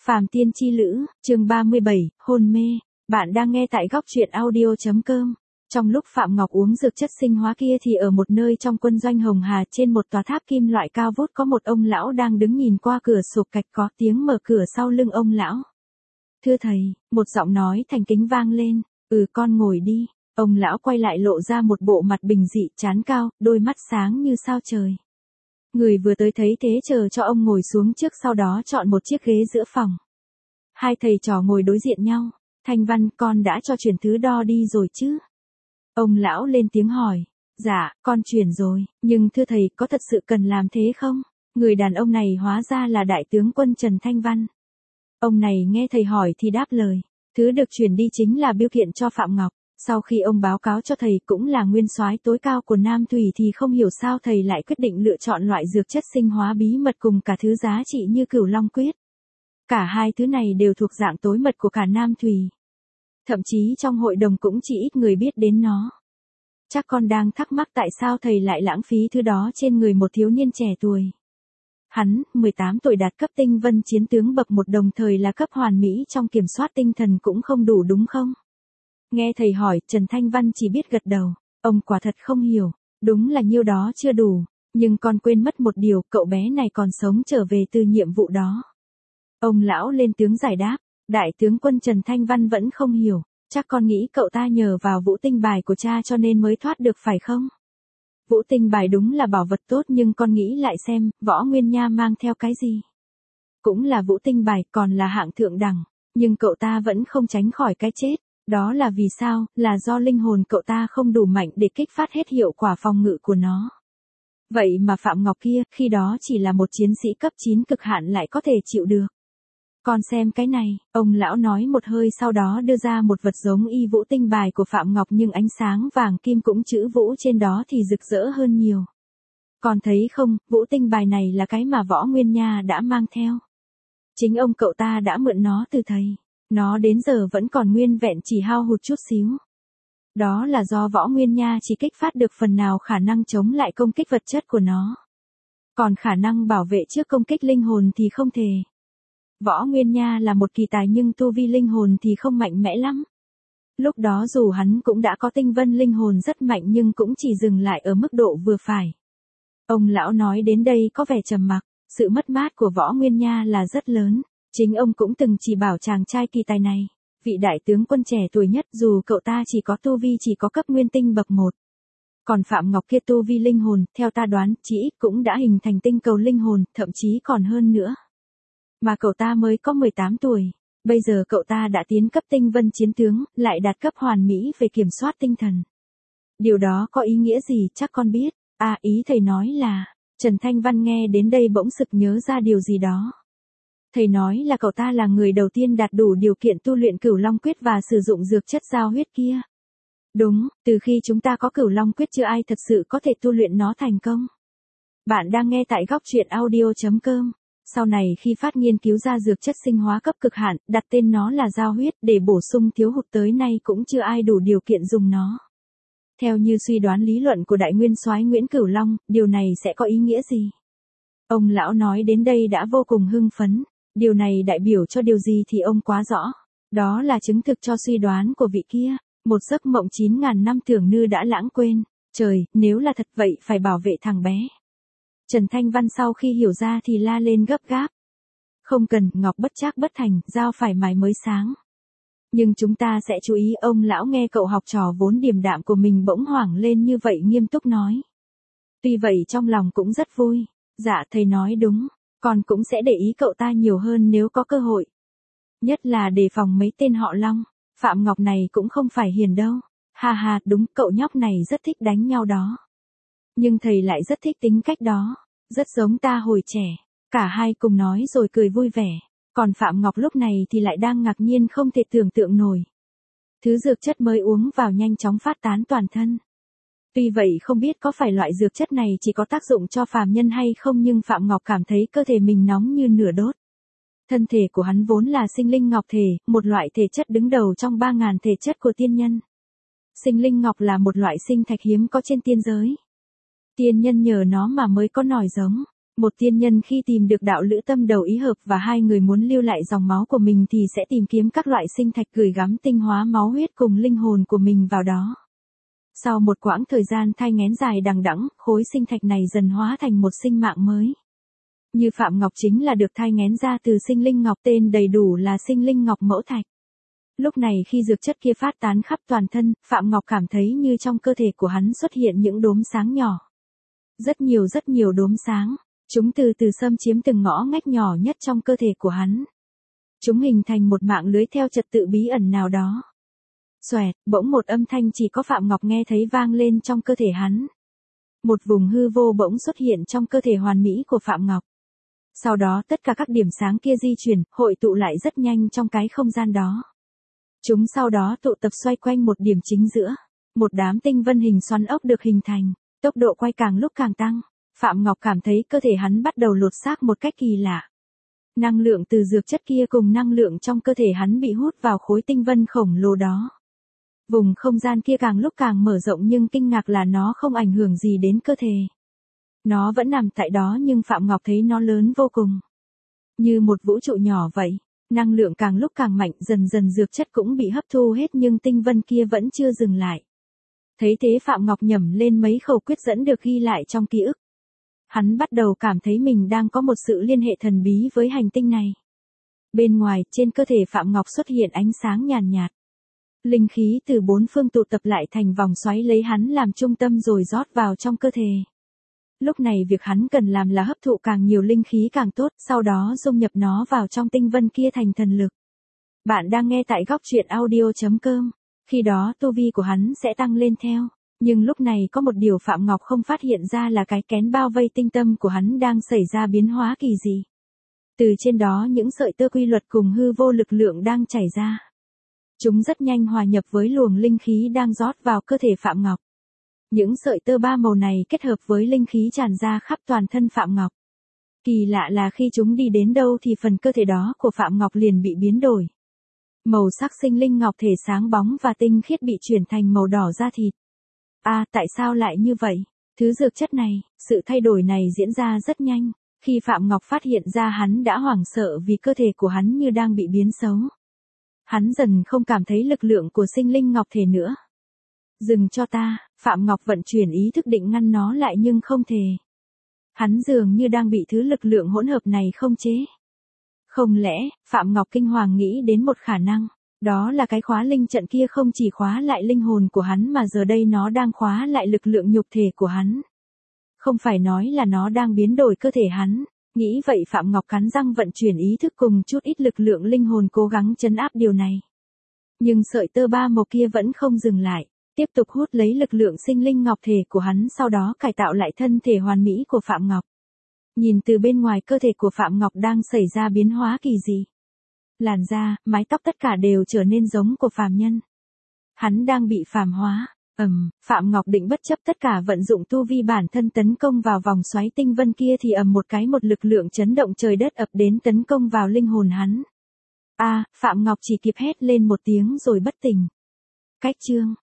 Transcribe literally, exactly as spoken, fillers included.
Phàm Tiên Chi Lữ, chương ba mươi bảy, hôn mê. Bạn đang nghe tại góc truyện audio chấm com. Trong lúc Phạm Ngọc uống dược chất sinh hóa kia thì ở một nơi trong quân doanh Hồng Hà trên một tòa tháp kim loại cao vút có một ông lão đang đứng nhìn qua cửa sổ cạch có tiếng mở cửa sau lưng ông lão. Thưa thầy, một giọng nói thành kính vang lên, ừ con ngồi đi. Ông lão quay lại lộ ra một bộ mặt bình dị trán cao, đôi mắt sáng như sao trời. Người vừa tới thấy thế chờ cho ông ngồi xuống trước sau đó chọn một chiếc ghế giữa phòng. Hai thầy trò ngồi đối diện nhau. Thanh Văn, con đã cho chuyển thứ đo đi rồi chứ? Ông lão lên tiếng hỏi. Dạ, con chuyển rồi, nhưng thưa thầy có thật sự cần làm thế không? Người đàn ông này hóa ra là đại tướng quân Trần Thanh Văn. Ông này nghe thầy hỏi thì đáp lời. Thứ được chuyển đi chính là bưu kiện cho Phạm Ngọc. Sau khi ông báo cáo cho thầy cũng là nguyên soái tối cao của Nam Thủy thì không hiểu sao thầy lại quyết định lựa chọn loại dược chất sinh hóa bí mật cùng cả thứ giá trị như Cửu Long Quyết. Cả hai thứ này đều thuộc dạng tối mật của cả Nam Thủy. Thậm chí trong hội đồng cũng chỉ ít người biết đến nó. Chắc con đang thắc mắc tại sao thầy lại lãng phí thứ đó trên người một thiếu niên trẻ tuổi. Hắn, mười tám tuổi đạt cấp tinh vân chiến tướng bậc một đồng thời là cấp hoàn mỹ trong kiểm soát tinh thần cũng không đủ đúng không? Nghe thầy hỏi, Trần Thanh Văn chỉ biết gật đầu. Ông quả thật không hiểu. Đúng là nhiêu đó chưa đủ. Nhưng con quên mất một điều, cậu bé này còn sống trở về từ nhiệm vụ đó. Ông lão lên tiếng giải đáp. Đại tướng quân Trần Thanh Văn vẫn không hiểu. Chắc con nghĩ cậu ta nhờ vào vũ tinh bài của cha cho nên mới thoát được phải không? Vũ tinh bài đúng là bảo vật tốt nhưng con nghĩ lại xem, Võ Nguyên Nha mang theo cái gì? Cũng là vũ tinh bài, còn là hạng thượng đẳng. Nhưng cậu ta vẫn không tránh khỏi cái chết. Đó là vì sao? Là do linh hồn cậu ta không đủ mạnh để kích phát hết hiệu quả phòng ngự của nó. Vậy mà Phạm Ngọc kia, khi đó chỉ là một chiến sĩ cấp chín cực hạn lại có thể chịu được. Con xem cái này, ông lão nói một hơi sau đó đưa ra một vật giống y vũ tinh bài của Phạm Ngọc nhưng ánh sáng vàng kim cũng chữ vũ trên đó thì rực rỡ hơn nhiều. Con thấy không, vũ tinh bài này là cái mà Võ Nguyên Nha đã mang theo. Chính ông cậu ta đã mượn nó từ thầy. Nó đến giờ vẫn còn nguyên vẹn chỉ hao hụt chút xíu. Đó là do Võ Nguyên Nha chỉ kích phát được phần nào khả năng chống lại công kích vật chất của nó. Còn khả năng bảo vệ trước công kích linh hồn thì không thể. Võ Nguyên Nha là một kỳ tài nhưng tu vi linh hồn thì không mạnh mẽ lắm. Lúc đó dù hắn cũng đã có tinh vân linh hồn rất mạnh nhưng cũng chỉ dừng lại ở mức độ vừa phải. Ông lão nói đến đây có vẻ trầm mặc, sự mất mát của Võ Nguyên Nha là rất lớn. Chính ông cũng từng chỉ bảo chàng trai kỳ tài này, vị đại tướng quân trẻ tuổi nhất dù cậu ta chỉ có tu vi chỉ có cấp nguyên tinh bậc một. Còn Phạm Ngọc kia tu vi linh hồn, theo ta đoán, chỉ ít cũng đã hình thành tinh cầu linh hồn, thậm chí còn hơn nữa. Mà cậu ta mới có mười tám tuổi, bây giờ cậu ta đã tiến cấp tinh vân chiến tướng, lại đạt cấp hoàn mỹ về kiểm soát tinh thần. Điều đó có ý nghĩa gì chắc con biết, à ý thầy nói là, Trần Thanh Văn nghe đến đây bỗng sực nhớ ra điều gì đó. Thầy nói là cậu ta là người đầu tiên đạt đủ điều kiện tu luyện Cửu Long Quyết và sử dụng dược chất giao huyết kia. Đúng, từ khi chúng ta có Cửu Long Quyết chưa ai thật sự có thể tu luyện nó thành công. Bạn đang nghe tại góc truyện audio chấm com. Sau này khi phát nghiên cứu ra dược chất sinh hóa cấp cực hạn, đặt tên nó là giao huyết để bổ sung thiếu hụt tới nay cũng chưa ai đủ điều kiện dùng nó. Theo như suy đoán lý luận của đại nguyên soái Nguyễn Cửu Long, điều này sẽ có ý nghĩa gì? Ông lão nói đến đây đã vô cùng hưng phấn. Điều này đại biểu cho điều gì thì ông quá rõ. Đó là chứng thực cho suy đoán của vị kia. Một giấc mộng chín ngàn năm tưởng như đã lãng quên. Trời, nếu là thật vậy phải bảo vệ thằng bé. Trần Thanh Văn sau khi hiểu ra thì la lên gấp gáp. Không cần, ngọc bất trác bất thành, dao phải mài mới sáng. Nhưng chúng ta sẽ chú ý. Ông lão nghe cậu học trò vốn điềm đạm của mình bỗng hoảng lên như vậy nghiêm túc nói. Tuy vậy trong lòng cũng rất vui. Dạ thầy nói đúng. Con cũng sẽ để ý cậu ta nhiều hơn nếu có cơ hội. Nhất là đề phòng mấy tên họ Long. Phạm Ngọc này cũng không phải hiền đâu. Ha ha, đúng, cậu nhóc này rất thích đánh nhau đó. Nhưng thầy lại rất thích tính cách đó. Rất giống ta hồi trẻ. Cả hai cùng nói rồi cười vui vẻ. Còn Phạm Ngọc lúc này thì lại đang ngạc nhiên không thể tưởng tượng nổi. Thứ dược chất mới uống vào nhanh chóng phát tán toàn thân. Tuy vậy không biết có phải loại dược chất này chỉ có tác dụng cho phàm nhân hay không nhưng Phạm Ngọc cảm thấy cơ thể mình nóng như lửa đốt. Thân thể của hắn vốn là sinh linh ngọc thể, một loại thể chất đứng đầu trong ba ngàn thể chất của tiên nhân. Sinh linh ngọc là một loại sinh thạch hiếm có trên tiên giới. Tiên nhân nhờ nó mà mới có nòi giống. Một tiên nhân khi tìm được đạo lữ tâm đầu ý hợp và hai người muốn lưu lại dòng máu của mình thì sẽ tìm kiếm các loại sinh thạch gửi gắm tinh hóa máu huyết cùng linh hồn của mình vào đó. Sau một quãng thời gian thai nghén dài đằng đẵng, khối sinh thạch này dần hóa thành một sinh mạng mới. Như Phạm Ngọc chính là được thai nghén ra từ sinh linh ngọc, tên đầy đủ là sinh linh ngọc mẫu thạch. Lúc này khi dược chất kia phát tán khắp toàn thân, Phạm Ngọc cảm thấy như trong cơ thể của hắn xuất hiện những đốm sáng nhỏ. Rất nhiều rất nhiều đốm sáng, chúng từ từ xâm chiếm từng ngõ ngách nhỏ nhất trong cơ thể của hắn. Chúng hình thành một mạng lưới theo trật tự bí ẩn nào đó. Xoẹt, bỗng một âm thanh chỉ có Phạm Ngọc nghe thấy vang lên trong cơ thể hắn. Một vùng hư vô bỗng xuất hiện trong cơ thể hoàn mỹ của Phạm Ngọc. Sau đó tất cả các điểm sáng kia di chuyển, hội tụ lại rất nhanh trong cái không gian đó. Chúng sau đó tụ tập xoay quanh một điểm chính giữa. Một đám tinh vân hình xoắn ốc được hình thành, tốc độ quay càng lúc càng tăng. Phạm Ngọc cảm thấy cơ thể hắn bắt đầu lột xác một cách kỳ lạ. Năng lượng từ dược chất kia cùng năng lượng trong cơ thể hắn bị hút vào khối tinh vân khổng lồ đó. Vùng không gian kia càng lúc càng mở rộng nhưng kinh ngạc là nó không ảnh hưởng gì đến cơ thể. Nó vẫn nằm tại đó nhưng Phạm Ngọc thấy nó lớn vô cùng. Như một vũ trụ nhỏ vậy, năng lượng càng lúc càng mạnh, dần dần dược chất cũng bị hấp thu hết nhưng tinh vân kia vẫn chưa dừng lại. Thấy thế Phạm Ngọc nhẩm lên mấy khẩu quyết dẫn được ghi lại trong ký ức. Hắn bắt đầu cảm thấy mình đang có một sự liên hệ thần bí với hành tinh này. Bên ngoài, trên cơ thể Phạm Ngọc xuất hiện ánh sáng nhàn nhạt. Linh khí từ bốn phương tụ tập lại thành vòng xoáy lấy hắn làm trung tâm rồi rót vào trong cơ thể. Lúc này việc hắn cần làm là hấp thụ càng nhiều linh khí càng tốt, sau đó dung nhập nó vào trong tinh vân kia thành thần lực. Bạn đang nghe tại góc truyện audio chấm com. Khi đó tu vi của hắn sẽ tăng lên theo. Nhưng lúc này có một điều Phạm Ngọc không phát hiện ra là cái kén bao vây tinh tâm của hắn đang xảy ra biến hóa kỳ dị. Từ trên đó những sợi tơ quy luật cùng hư vô lực lượng đang chảy ra. Chúng rất nhanh hòa nhập với luồng linh khí đang rót vào cơ thể Phạm Ngọc. Những sợi tơ ba màu này kết hợp với linh khí tràn ra khắp toàn thân Phạm Ngọc. Kỳ lạ là khi chúng đi đến đâu thì phần cơ thể đó của Phạm Ngọc liền bị biến đổi. Màu sắc sinh linh ngọc thể sáng bóng và tinh khiết bị chuyển thành màu đỏ da thịt. À, tại sao lại như vậy? Thứ dược chất này, sự thay đổi này diễn ra rất nhanh. Khi Phạm Ngọc phát hiện ra hắn đã hoảng sợ vì cơ thể của hắn như đang bị biến xấu. Hắn dần không cảm thấy lực lượng của sinh linh ngọc thể nữa. Dừng cho ta, Phạm Ngọc vận chuyển ý thức định ngăn nó lại nhưng không thể. Hắn dường như đang bị thứ lực lượng hỗn hợp này không chế. Không lẽ, Phạm Ngọc kinh hoàng nghĩ đến một khả năng, đó là cái khóa linh trận kia không chỉ khóa lại linh hồn của hắn mà giờ đây nó đang khóa lại lực lượng nhục thể của hắn. Không phải nói là nó đang biến đổi cơ thể hắn. Nghĩ vậy Phạm Ngọc cắn răng vận chuyển ý thức cùng chút ít lực lượng linh hồn cố gắng trấn áp điều này. Nhưng sợi tơ ba màu kia vẫn không dừng lại, tiếp tục hút lấy lực lượng sinh linh ngọc thể của hắn sau đó cải tạo lại thân thể hoàn mỹ của Phạm Ngọc. Nhìn từ bên ngoài cơ thể của Phạm Ngọc đang xảy ra biến hóa kỳ dị. Làn da, mái tóc tất cả đều trở nên giống của phàm nhân. Hắn đang bị phàm hóa. Ầm, Phạm Ngọc định bất chấp tất cả vận dụng tu vi bản thân tấn công vào vòng xoáy tinh vân kia thì ầm một cái một lực lượng chấn động trời đất ập đến tấn công vào linh hồn hắn. A, à, Phạm Ngọc chỉ kịp hét lên một tiếng rồi bất tỉnh. Cách chương